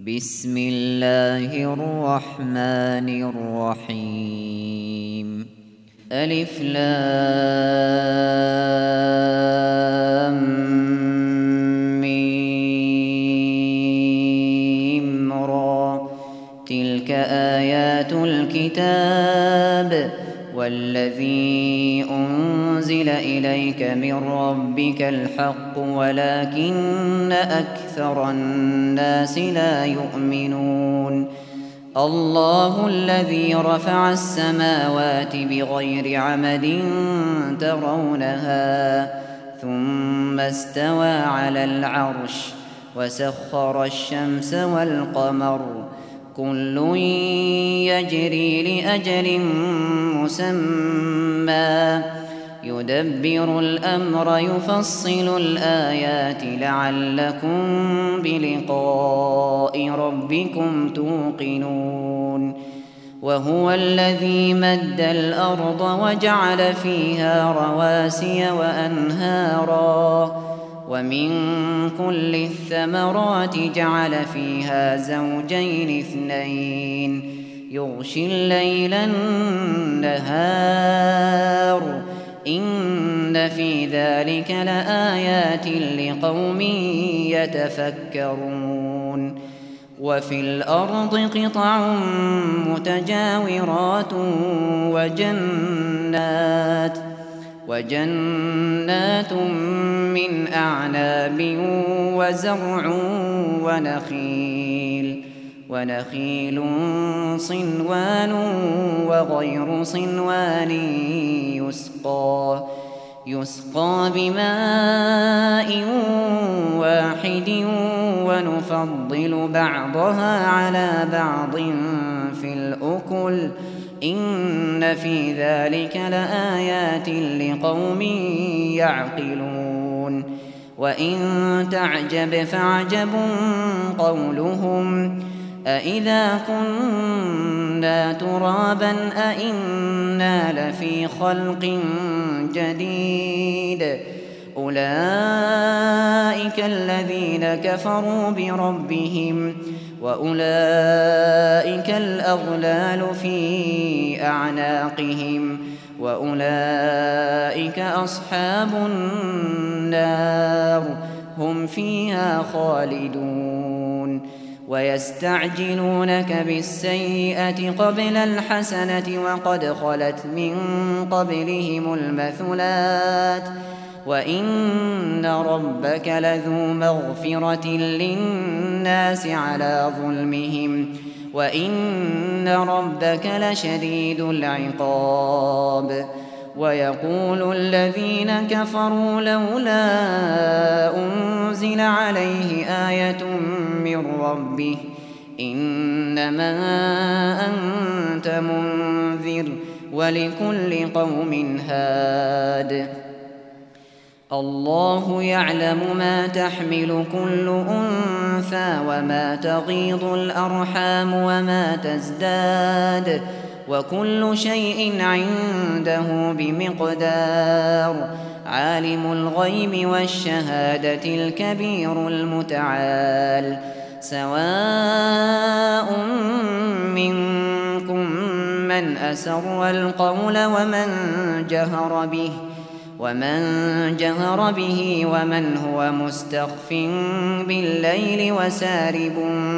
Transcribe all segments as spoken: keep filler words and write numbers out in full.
بسم الله الرحمن الرحيم ألف لام ميم را تلك آيات الكتاب والذي أنزل إليك من ربك الحق ولكن أكثر الناس لا يؤمنون الله الذي رفع السماوات بغير عمد ترونها ثم استوى على العرش وسخر الشمس والقمر كل يجري لأجل مسمى يدبر الأمر يفصل الآيات لعلكم بلقاء ربكم توقنون وهو الذي مد الأرض وجعل فيها رواسي وأنهارا ومن كل الثمرات جعل فيها زوجين اثنين يغشي الليل النهار إن في ذلك لآيات لقوم يتفكرون وفي الأرض قطع متجاورات وجنات وجنات من أعناب وزرع ونخيل ونخيل صنوان وغير صنوان يسقى يسقى بماء واحد ونفضل بعضها على بعض في الأكل إن في ذلك لآيات لقوم يعقلون وإن تعجب فعجب قولهم أإذا كنا ترابا أإنا لفي خلق جديد أولئك الذين كفروا بربهم وأولئك الأغلال في أعناقهم وأولئك أصحاب النار هم فيها خالدون ويستعجلونك بالسيئة قبل الحسنة وقد خلت من قبلهم المثلات وإن ربك لذو مغفرة للناس على ظلمهم وإن ربك لشديد العقاب ويقول الذين كفروا لولا أنزل عليه آية من ربه إنما أنت منذر ولكل قوم هاد الله يعلم ما تحمل كل أنثى وما تغيض الأرحام وما تزداد وكل شيء عنده بمقدار عالم الغيب والشهادة الكبير المتعال سواء منكم من أسر القول ومن جهر به ومن جهر به ومن هو مستخف بالليل وسارب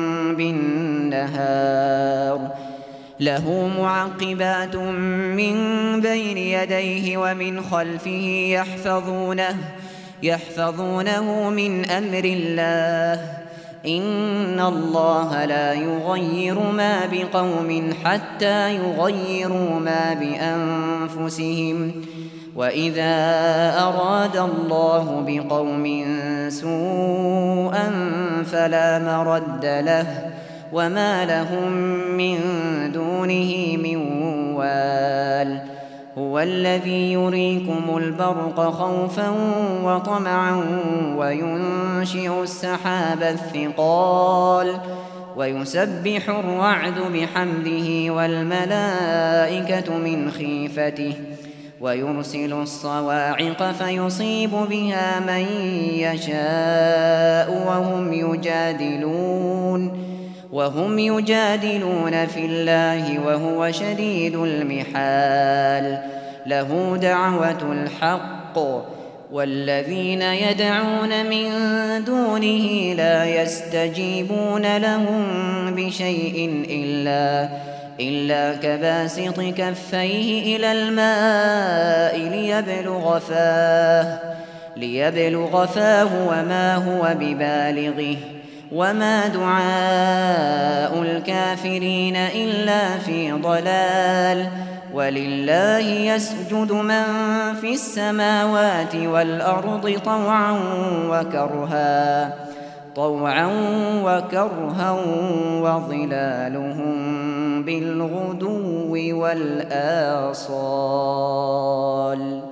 بالنهار له معقبات من بين يديه ومن خلفه يحفظونه يحفظونه من أمر الله إن الله لا يغير ما بقوم حتى يغيروا ما بأنفسهم وإذا أراد الله بقوم سوءا فلا مرد له وما لهم من دونه من وال هو الذي يريكم البرق خوفا وطمعا وينشئ السحاب الثقال ويسبح الرعد بحمده والملائكة من خيفته ويرسل الصواعق فيصيب بها من يشاء وهم يجادلون وهم يجادلون في الله وهو شديد المحال له دعوة الحق والذين يدعون من دونه لا يستجيبون لهم بشيء إلا, إلا كباسط كفيه إلى الماء ليبلغ فاه, ليبلغ فاه وما هو ببالغه وما دعاء الكافرين إلا في ضلال ولله يسجد من في السماوات والأرض طوعا وكرها طوعا وكرها وظلالهم بالغدو والآصال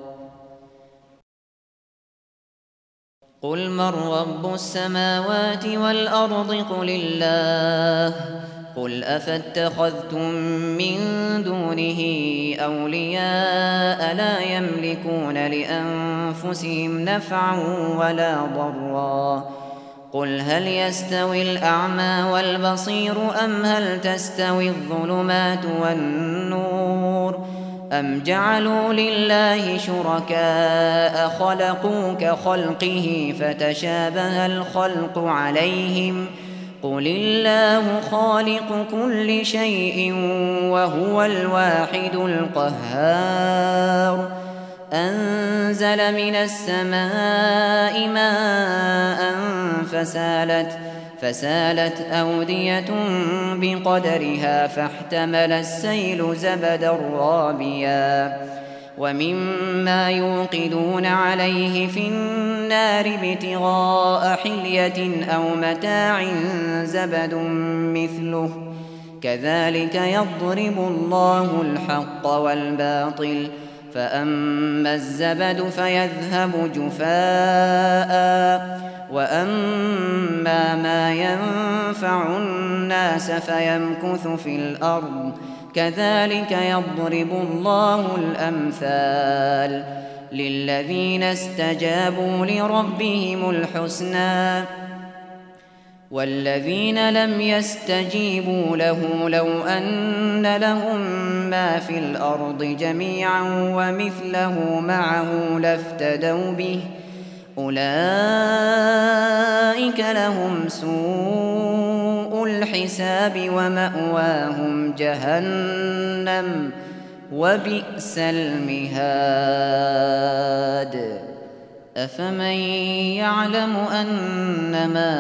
قل من رب السماوات والأرض قل الله قل أفاتخذتم من دونه أولياء لا يملكون لأنفسهم نفعا ولا ضرا قل هل يستوي الأعمى والبصير أم هل تستوي الظلمات والنور أم جعلوا لله شركاء خلقوا كخلقه فتشابه الخلق عليهم قل الله خالق كل شيء وهو الواحد القهار أنزل من السماء ماء فسالت, فسالت أودية بقدرها فاحتمل السيل زبدا رابيا ومما يوقدون عليه في النار ابتغاء حلية أو متاع زبد مثله كذلك يضرب الله الحق والباطل فأما الزبد فيذهب جفاء وأما ما ينفع الناس فيمكث في الأرض كذلك يضرب الله الأمثال للذين استجابوا لربهم الحسنى والذين لم يستجيبوا له لو أن لهم ما في الأرض جميعا ومثله معه لافتدوا به أولئك لهم سوء الحساب ومأواهم جهنم وبئس المهاد أفمن يعلم أنما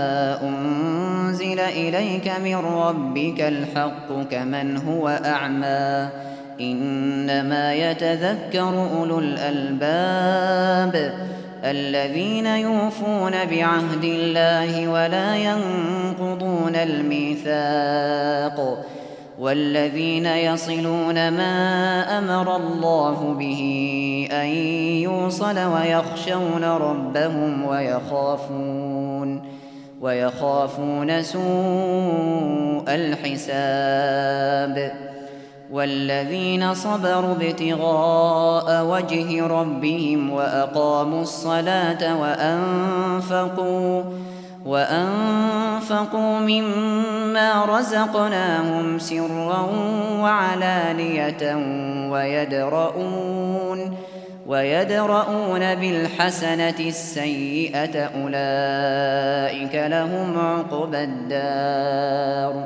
أنزل إليك من ربك الحق كمن هو أعمى إنما يتذكر أولو الألباب الذين يوفون بعهد الله ولا ينقضون الميثاق والذين يصلون ما أمر الله به أن يوصل ويخشون ربهم ويخافون ويخافون سوء الحساب والذين صبروا ابتغاء وجه ربهم وأقاموا الصلاة وأنفقوا وأنفقوا مما رزقناهم سرا وعلانية ويدرؤون ويدرؤون بالحسنة السيئة أولئك لهم عقبى الدار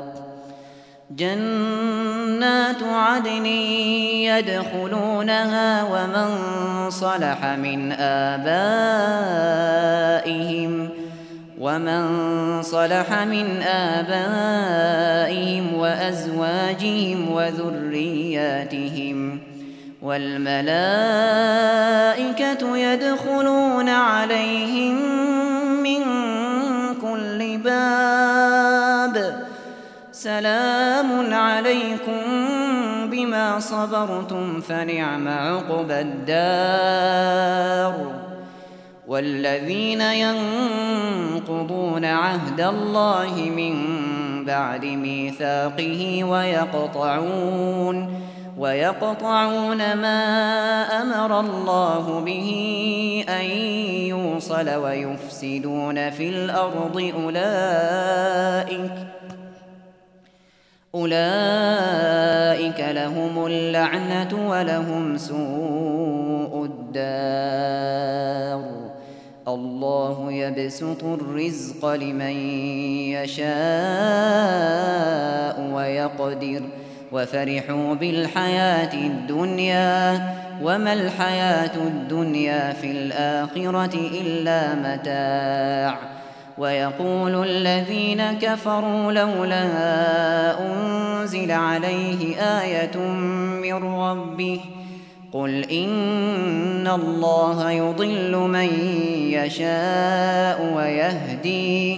جنات عدن يدخلونها ومن صلح من آبائهم ومن صلح من آبائهم وأزواجهم وذرياتهم والملائكة يدخلون عليهم من كل باب سلام عليكم بما صبرتم فنعم عقبى الدار والذين ينقضون عهد الله من بعد ميثاقه ويقطعون ويقطعون ما أمر الله به أن يوصل ويفسدون في الأرض أولئك أولئك لهم اللعنة ولهم سوء الدار الله يبسط الرزق لمن يشاء ويقدر وفرحوا بالحياة الدنيا وما الحياة الدنيا في الآخرة إلا متاع ويقول الذين كفروا لولا أنزل عليه آية من ربه قل إن الله يضل من يشاء ويهدي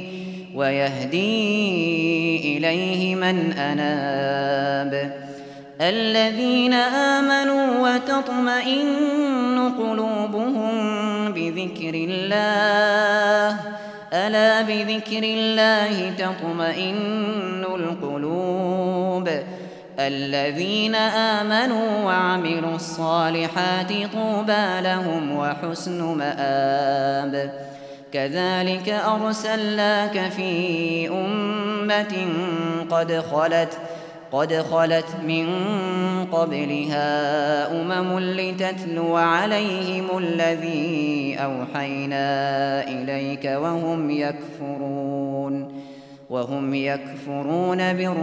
ويهدي إليه من أناب الذين آمنوا وتطمئن قلوبهم بذكر الله ألا بذكر الله تطمئن القلوب الذين آمنوا وعملوا الصالحات طوبى لهم وحسن مآب كذلك أرسلناك في أمة قد خلت قد خلت من قبلها أمم لتتلو عليهم الذي أوحينا إليك وهم يكفرون وهم يكفرون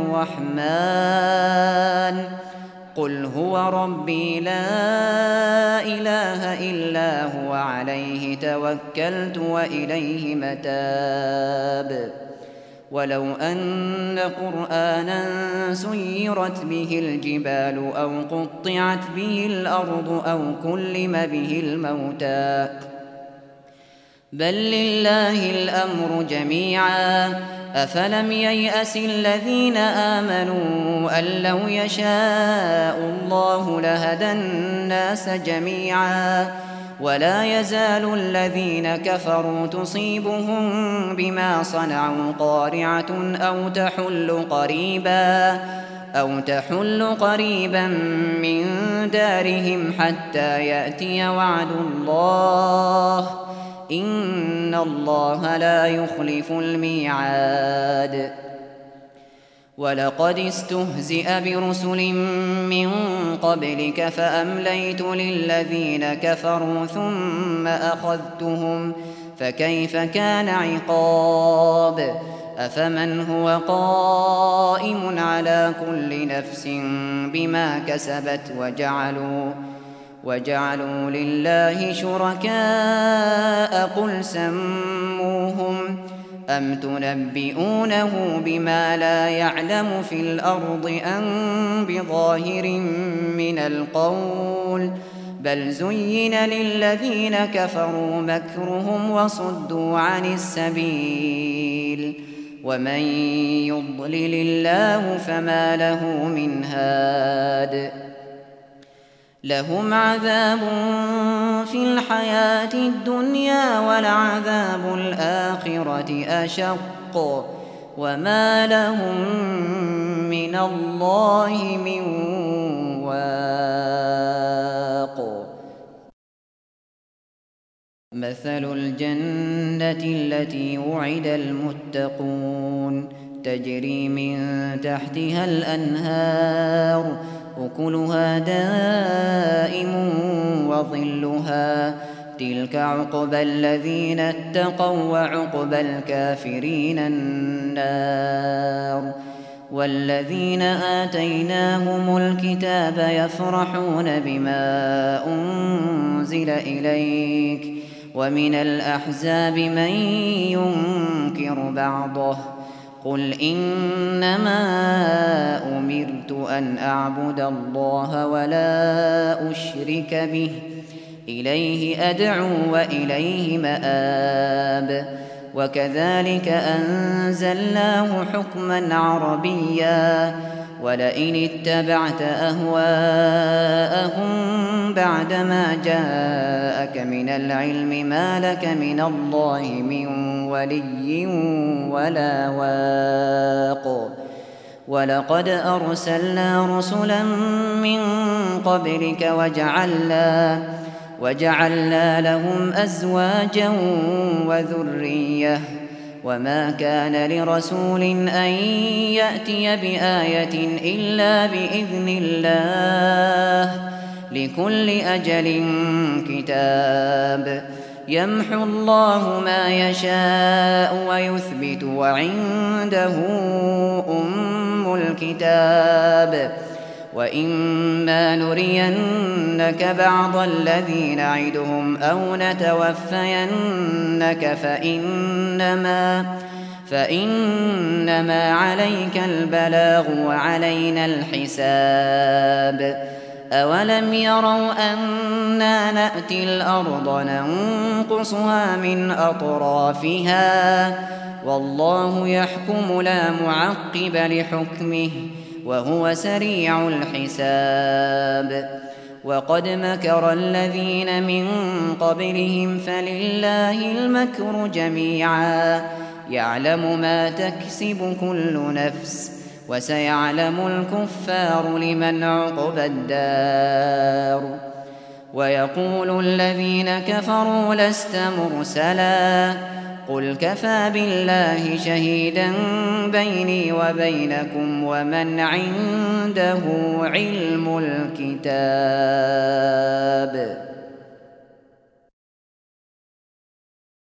بالرحمن قل هو ربي لا إله إلا هو عليه توكلت وإليه متاب ولو أن قرآنا سيرت به الجبال أو قطعت به الأرض أو كلم به الموتى بل لله الأمر جميعا أفلم ييأس الذين آمنوا أن لو يشاء الله لهدى الناس جميعا ولا يزال الذين كفروا تصيبهم بما صنعوا قارعة أو تحل قريبا أو تحل قريبا من دارهم حتى يأتي وعد الله إن الله لا يخلف الميعاد ولقد استهزئ برسل من قبلك فأمليت للذين كفروا ثم أخذتهم فكيف كان عقاب أفمن هو قائم على كل نفس بما كسبت وجعلوا وجعلوا لله شركاء قل سموهم أم تنبئونه بما لا يعلم في الأرض أم بظاهر من القول بل زين للذين كفروا مكرهم وصدوا عن السبيل ومن يضلل الله فما له من هاد لهم عذاب في الحياة الدنيا ولعذاب الآخرة أشق وما لهم من الله من واق مثل الجنة التي وعد المتقون تجري من تحتها الأنهار أكلها دائم وظلها تلك عقبى الذين اتقوا وعقبى الكافرين النار والذين آتيناهم الكتاب يفرحون بما أنزل إليك ومن الأحزاب من ينكر بعضه قل إنما أمرت أن أعبد الله ولا أشرك به إليه أدعو وإليه مآب وكذلك أنزلناه حكما عربيا ولئن اتبعت أهواءهم بعدما جاءك من العلم ما لك من الله من ولي ولا واق ولقد أرسلنا رسلا من قبلك وجعلنا وجعلنا لهم أزواجا وذرية وما كان لرسول أن يأتي بآية إلا بإذن الله لكل أجل كتاب يمحو الله ما يشاء ويثبت وعنده أم الكتاب وإما نرينك بعض الذي نعدهم أو نتوفينك فإنما, فإنما عليك البلاغ وعلينا الحساب أولم يروا أنا نأتي الأرض ننقصها من أطرافها والله يحكم لا معقب لحكمه وهو سريع الحساب وقد مكر الذين من قبلهم فلله المكر جميعا يعلم ما تكسب كل نفس وسيعلم الكفار لمن عقبى الدار ويقول الذين كفروا لست مرسلا قل كفى بالله شهيدا بيني وبينكم ومن عنده علم الكتاب.